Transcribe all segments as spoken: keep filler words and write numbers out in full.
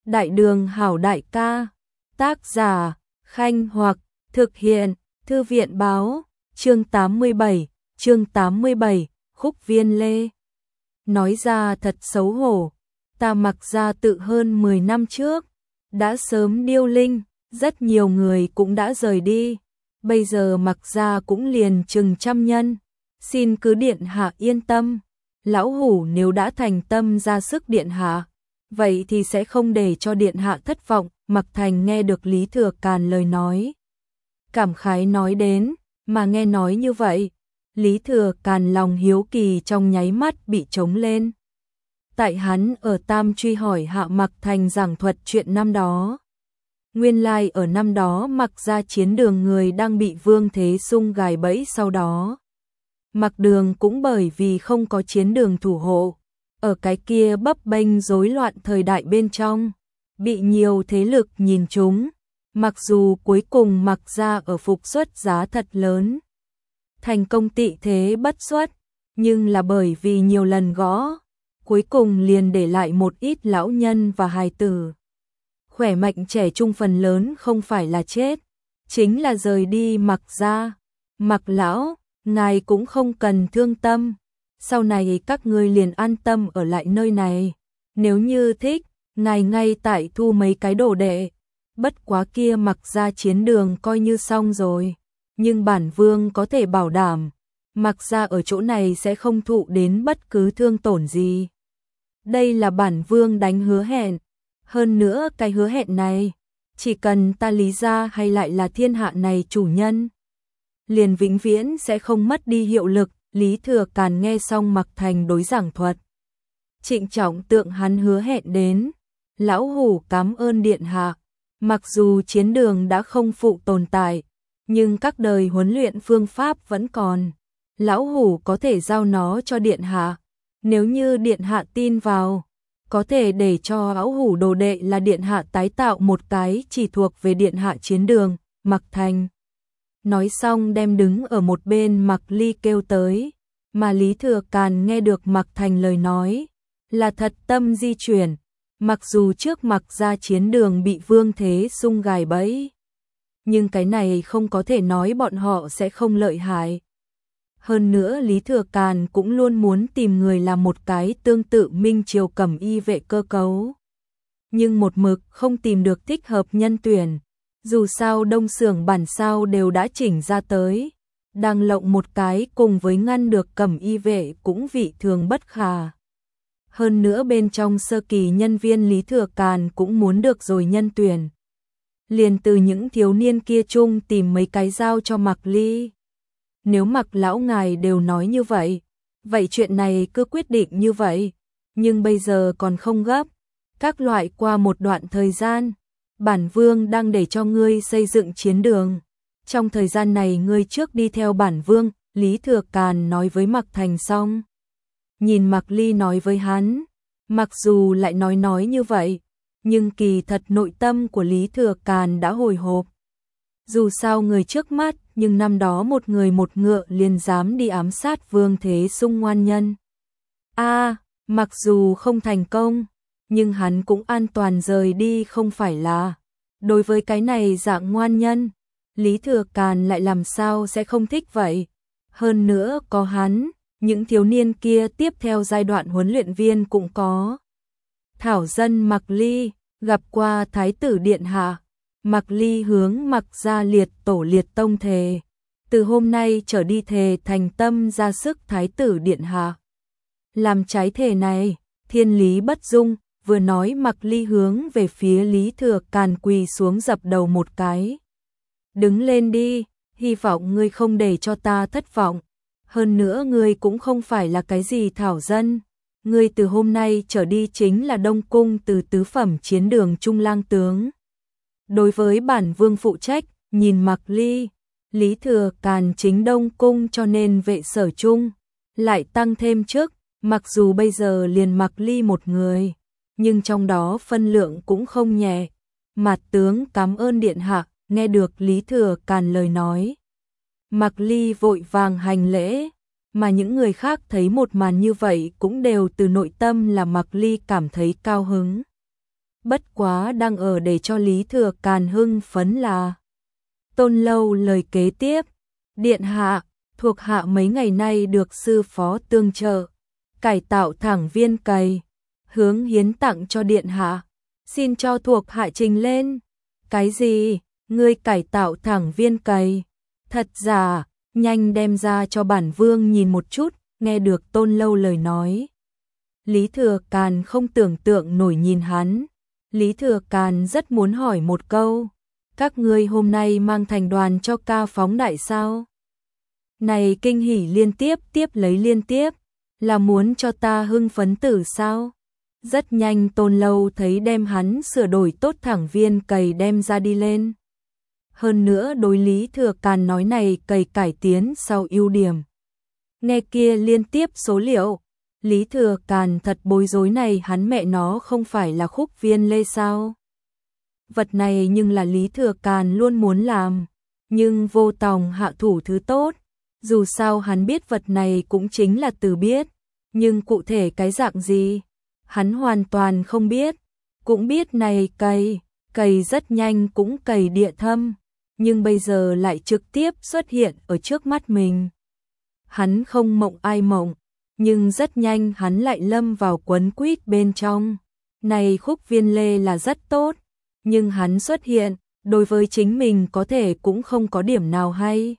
Đại đường hảo đại ca, tác giả, Khanh Hoặc, thực hiện, Thư viện báo, chương tám mươi bảy, chương tám mươi bảy, Khúc Viên Lê. Nói ra thật xấu hổ, ta Mặc Gia tự hơn mười năm trước, đã sớm điêu linh, rất nhiều người cũng đã rời đi, bây giờ Mặc Gia cũng liền chừng trăm nhân, xin cứ điện hạ yên tâm, lão hủ nếu đã thành tâm ra sức điện hạ, vậy thì sẽ không để cho điện hạ thất vọng. Mặc Thành nghe được Lý Thừa Càn lời nói, cảm khái nói đến, mà nghe nói như vậy, Lý Thừa Càn lòng hiếu kỳ trong nháy mắt bị trống lên. Tại hắn ở Tam Truy hỏi hạ Mặc Thành giảng thuật chuyện năm đó. Nguyên lai ở năm đó Mặc Gia chiến đường người đang bị Vương Thế Sung gài bẫy, sau đó Mặc Đường cũng bởi vì không có chiến đường thủ hộ, ở cái kia bấp bênh rối loạn thời đại bên trong, bị nhiều thế lực nhìn trúng, mặc dù cuối cùng Mặc Gia ở phục xuất giá thật lớn, thành công tị thế bất xuất, nhưng là bởi vì nhiều lần gõ, cuối cùng liền để lại một ít lão nhân và hài tử. Khỏe mạnh trẻ trung phần lớn không phải là chết, chính là rời đi Mặc Gia. Mặc lão, ngài cũng không cần thương tâm, sau này các ngươi liền an tâm ở lại nơi này, nếu như thích, ngài ngay tại thu mấy cái đồ đệ, bất quá kia Mặc Gia chiến đường coi như xong rồi, nhưng bản vương có thể bảo đảm, Mặc Gia ở chỗ này sẽ không thụ đến bất cứ thương tổn gì. Đây là bản vương đánh hứa hẹn, hơn nữa cái hứa hẹn này, chỉ cần ta Lý Gia hay lại là thiên hạ này chủ nhân, liền vĩnh viễn sẽ không mất đi hiệu lực. Lý Thừa Càn nghe xong Mặc Thành đối giảng thuật, trịnh trọng tượng hắn hứa hẹn đến, lão hủ cảm ơn điện hạ, mặc dù chiến đường đã không phụ tồn tại, nhưng các đời huấn luyện phương pháp vẫn còn, lão hủ có thể giao nó cho điện hạ, nếu như điện hạ tin vào, có thể để cho lão hủ đồ đệ là điện hạ tái tạo một cái chỉ thuộc về điện hạ chiến đường. Mặc Thành nói xong đem đứng ở một bên Mặc Ly kêu tới, mà Lý Thừa Càn nghe được Mặc Thành lời nói, là thật tâm di chuyển, mặc dù trước Mặc Gia chiến đường bị Vương Thế Sung gài bẫy, nhưng cái này không có thể nói bọn họ sẽ không lợi hại. Hơn nữa Lý Thừa Càn cũng luôn muốn tìm người làm một cái tương tự Minh Triều Cẩm Y vệ cơ cấu, nhưng một mực không tìm được thích hợp nhân tuyển. Dù sao đông xưởng bản sao đều đã chỉnh ra tới, đang lộng một cái cùng với ngăn được Cẩm Y vệ cũng vị thường bất khả. Hơn nữa bên trong sơ kỳ nhân viên Lý Thừa Càn cũng muốn được rồi nhân tuyển. Liền từ những thiếu niên kia chung tìm mấy cái giao cho Mặc Ly. Nếu Mặc lão ngài đều nói như vậy, vậy chuyện này cứ quyết định như vậy, nhưng bây giờ còn không gấp, các loại qua một đoạn thời gian. Bản vương đang để cho ngươi xây dựng chiến đường, trong thời gian này ngươi trước đi theo bản vương. Lý Thừa Càn nói với Mặc Thành xong, nhìn Mặc Ly nói với hắn, mặc dù lại nói nói như vậy, nhưng kỳ thật nội tâm của Lý Thừa Càn đã hồi hộp. Dù sao người trước mắt, nhưng năm đó một người một ngựa liền dám đi ám sát Vương Thế Sung ngoan nhân. A, mặc dù không thành công, nhưng hắn cũng an toàn rời đi không phải là. Đối với cái này dạng ngoan nhân, Lý Thừa Càn lại làm sao sẽ không thích vậy. Hơn nữa có hắn, những thiếu niên kia tiếp theo giai đoạn huấn luyện viên cũng có. Thảo dân Mặc Ly, gặp qua Thái tử Điện Hạ. Mặc Ly hướng Mặc Gia liệt tổ liệt tông thề, từ hôm nay trở đi thề thành tâm ra sức Thái tử Điện Hạ. Làm trái thề này, thiên lý bất dung. Vừa nói Mặc Ly hướng về phía Lý Thừa Càn quỳ xuống dập đầu một cái. Đứng lên đi, hy vọng ngươi không để cho ta thất vọng. Hơn nữa ngươi cũng không phải là cái gì thảo dân. Ngươi từ hôm nay trở đi chính là Đông Cung từ tứ phẩm chiến đường Trung Lang tướng. Đối với bản vương phụ trách, nhìn Mặc Ly, Lý Thừa Càn chính Đông Cung cho nên vệ sở chung, lại tăng thêm chức, mặc dù bây giờ liền Mặc Ly một người, nhưng trong đó phân lượng cũng không nhẹ. Mạt tướng cảm ơn điện hạ. Nghe được Lý Thừa Càn lời nói, Mặc Ly vội vàng hành lễ, mà những người khác thấy một màn như vậy cũng đều từ nội tâm là Mặc Ly cảm thấy cao hứng. bất quá đang ở để cho Lý Thừa Càn hưng phấn là. Tôn Lâu lời kế tiếp, điện hạ, thuộc hạ mấy ngày nay được sư phó tương trợ, cải tạo thẳng viên cày, hướng hiến tặng cho điện hạ, xin cho thuộc hạ trình lên. Cái gì? Ngươi cải tạo thẳng viên cày? Thật giả? Nhanh đem ra cho bản vương nhìn một chút. Nghe được Tôn Lâu lời nói, Lý Thừa Càn không tưởng tượng nổi nhìn hắn. Lý Thừa Càn rất muốn hỏi một câu, các ngươi hôm nay mang thành đoàn cho ca phóng đại sao? Này kinh hỉ liên tiếp tiếp lấy liên tiếp, là muốn cho ta hưng phấn tử sao? Rất nhanh Tôn Lâu thấy đem hắn sửa đổi tốt thẳng viên cày đem ra đi lên. Hơn nữa đối Lý Thừa Càn nói này cày cải tiến sau ưu điểm. Nghe kia liên tiếp số liệu, Lý Thừa Càn thật bối rối, này hắn mẹ nó không phải là khúc viên lê sao? Vật này nhưng là Lý Thừa Càn luôn muốn làm, nhưng vô tòng hạ thủ thứ tốt. Dù sao hắn biết vật này cũng chính là từ biết, nhưng cụ thể cái dạng gì, hắn hoàn toàn không biết. Cũng biết này cày, cày rất nhanh cũng cày địa thâm, nhưng bây giờ lại trực tiếp xuất hiện ở trước mắt mình. Hắn không mộng ai mộng, nhưng rất nhanh hắn lại lâm vào quấn quýt bên trong. Này khúc viên lê là rất tốt, nhưng hắn xuất hiện, đối với chính mình có thể cũng không có điểm nào hay.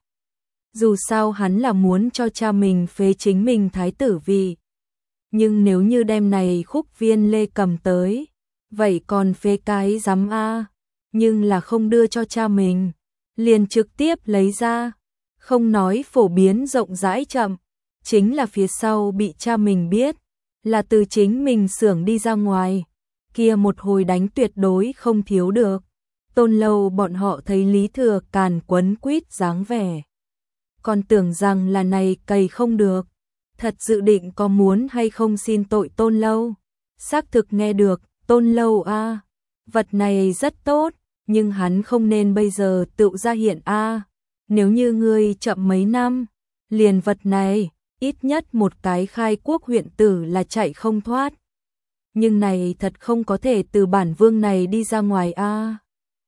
Dù sao hắn là muốn cho cha mình phế chính mình thái tử vị. Nhưng nếu như đem này khúc viên lê cầm tới, vậy còn phế cái dám a, nhưng là không đưa cho cha mình, liền trực tiếp lấy ra. Không nói phổ biến rộng rãi chậm, chính là phía sau bị cha mình biết, là từ chính mình xưởng đi ra ngoài, kia một hồi đánh tuyệt đối không thiếu được. Tôn Lâu bọn họ thấy Lý Thừa Càn quấn quýt dáng vẻ, còn tưởng rằng là này cày không được, thật dự định có muốn hay không xin tội Tôn Lâu. Xác thực nghe được, Tôn Lâu a, vật này rất tốt, nhưng hắn không nên bây giờ tự ra hiện a. Nếu như ngươi chậm mấy năm, liền vật này, ít nhất một cái khai quốc huyện tử là chạy không thoát. Nhưng này thật không có thể từ bản vương này đi ra ngoài a.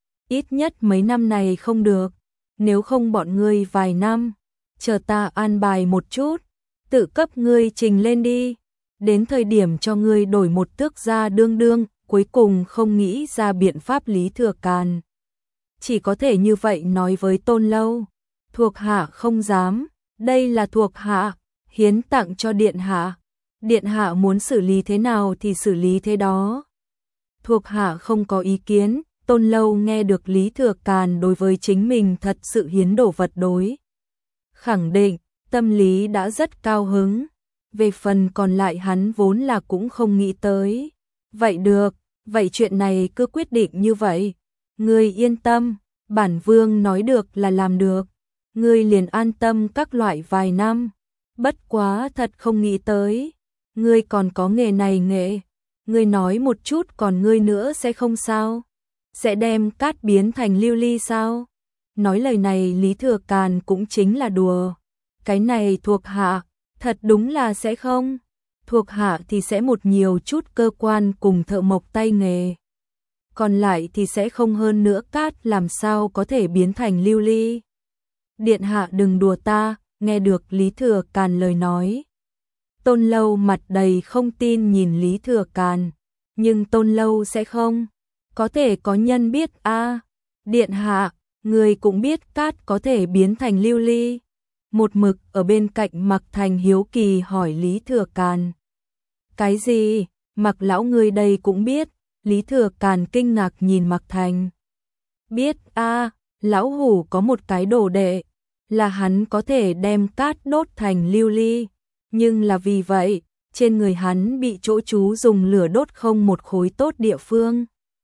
Ít nhất mấy năm này không được, nếu không bọn ngươi vài năm, chờ ta an bài một chút, tự cấp ngươi trình lên đi. Đến thời điểm cho ngươi đổi một tước gia đương đương, cuối cùng không nghĩ ra biện pháp. Lý Thừa Càn chỉ có thể như vậy nói với Tôn Lâu, thuộc hạ không dám, đây là thuộc hạ hiến tặng cho điện hạ, điện hạ muốn xử lý thế nào thì xử lý thế đó, thuộc hạ không có ý kiến. Tôn Lâu nghe được Lý Thừa Càn đối với chính mình thật sự hiến đổ vật đối khẳng định, tâm lý đã rất cao hứng. Về phần còn lại hắn vốn là cũng không nghĩ tới. Vậy được, vậy chuyện này cứ quyết định như vậy. Ngươi yên tâm, bản vương nói được là làm được. Ngươi liền an tâm các loại vài năm. Bất quá thật không nghĩ tới. Ngươi còn có nghề này nghệ. Ngươi nói một chút còn ngươi nữa sẽ không sao. Sẽ đem cát biến thành lưu ly sao? Nói lời này Lý Thừa Càn cũng chính là đùa. Cái này thuộc hạ, thật đúng là sẽ không. Thuộc hạ thì sẽ một nhiều chút cơ quan cùng thợ mộc tay nghề. Còn lại thì sẽ không, hơn nữa cát làm sao có thể biến thành lưu ly. Điện hạ đừng đùa ta, nghe được Lý Thừa Càn lời nói. Tôn Lâu mặt đầy không tin nhìn Lý Thừa Càn, nhưng Tôn Lâu sẽ không. Có thể có nhân biết a à, điện hạ, người cũng biết cát có thể biến thành lưu ly. Một mực ở bên cạnh Mạc Thành hiếu kỳ hỏi Lý Thừa Càn. Cái gì? Mạc lão người đây cũng biết? Lý Thừa Càn kinh ngạc nhìn Mạc Thành. Biết a à, lão hủ có một cái đồ đệ, là hắn có thể đem cát đốt thành lưu ly. Nhưng là vì vậy, trên người hắn bị chỗ chú dùng lửa đốt không một khối tốt địa phương.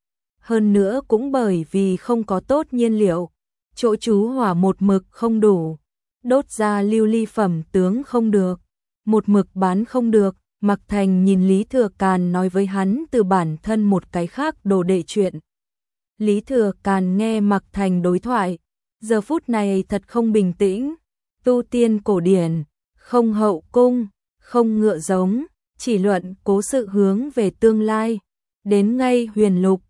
Hơn nữa cũng bởi vì không có tốt nhiên liệu, chỗ chú hỏa một mực không đủ, đốt ra lưu ly phẩm tướng không được, một mực bán không được. Mạc Thành nhìn Lý Thừa Càn nói với hắn từ bản thân một cái khác đồ đệ chuyện. Lý Thừa Càn nghe Mạc Thành đối thoại, giờ phút này thật không bình tĩnh. Tu tiên cổ điển, không hậu cung, không ngựa giống, chỉ luận cố sự hướng về tương lai. Đến ngay huyền lục,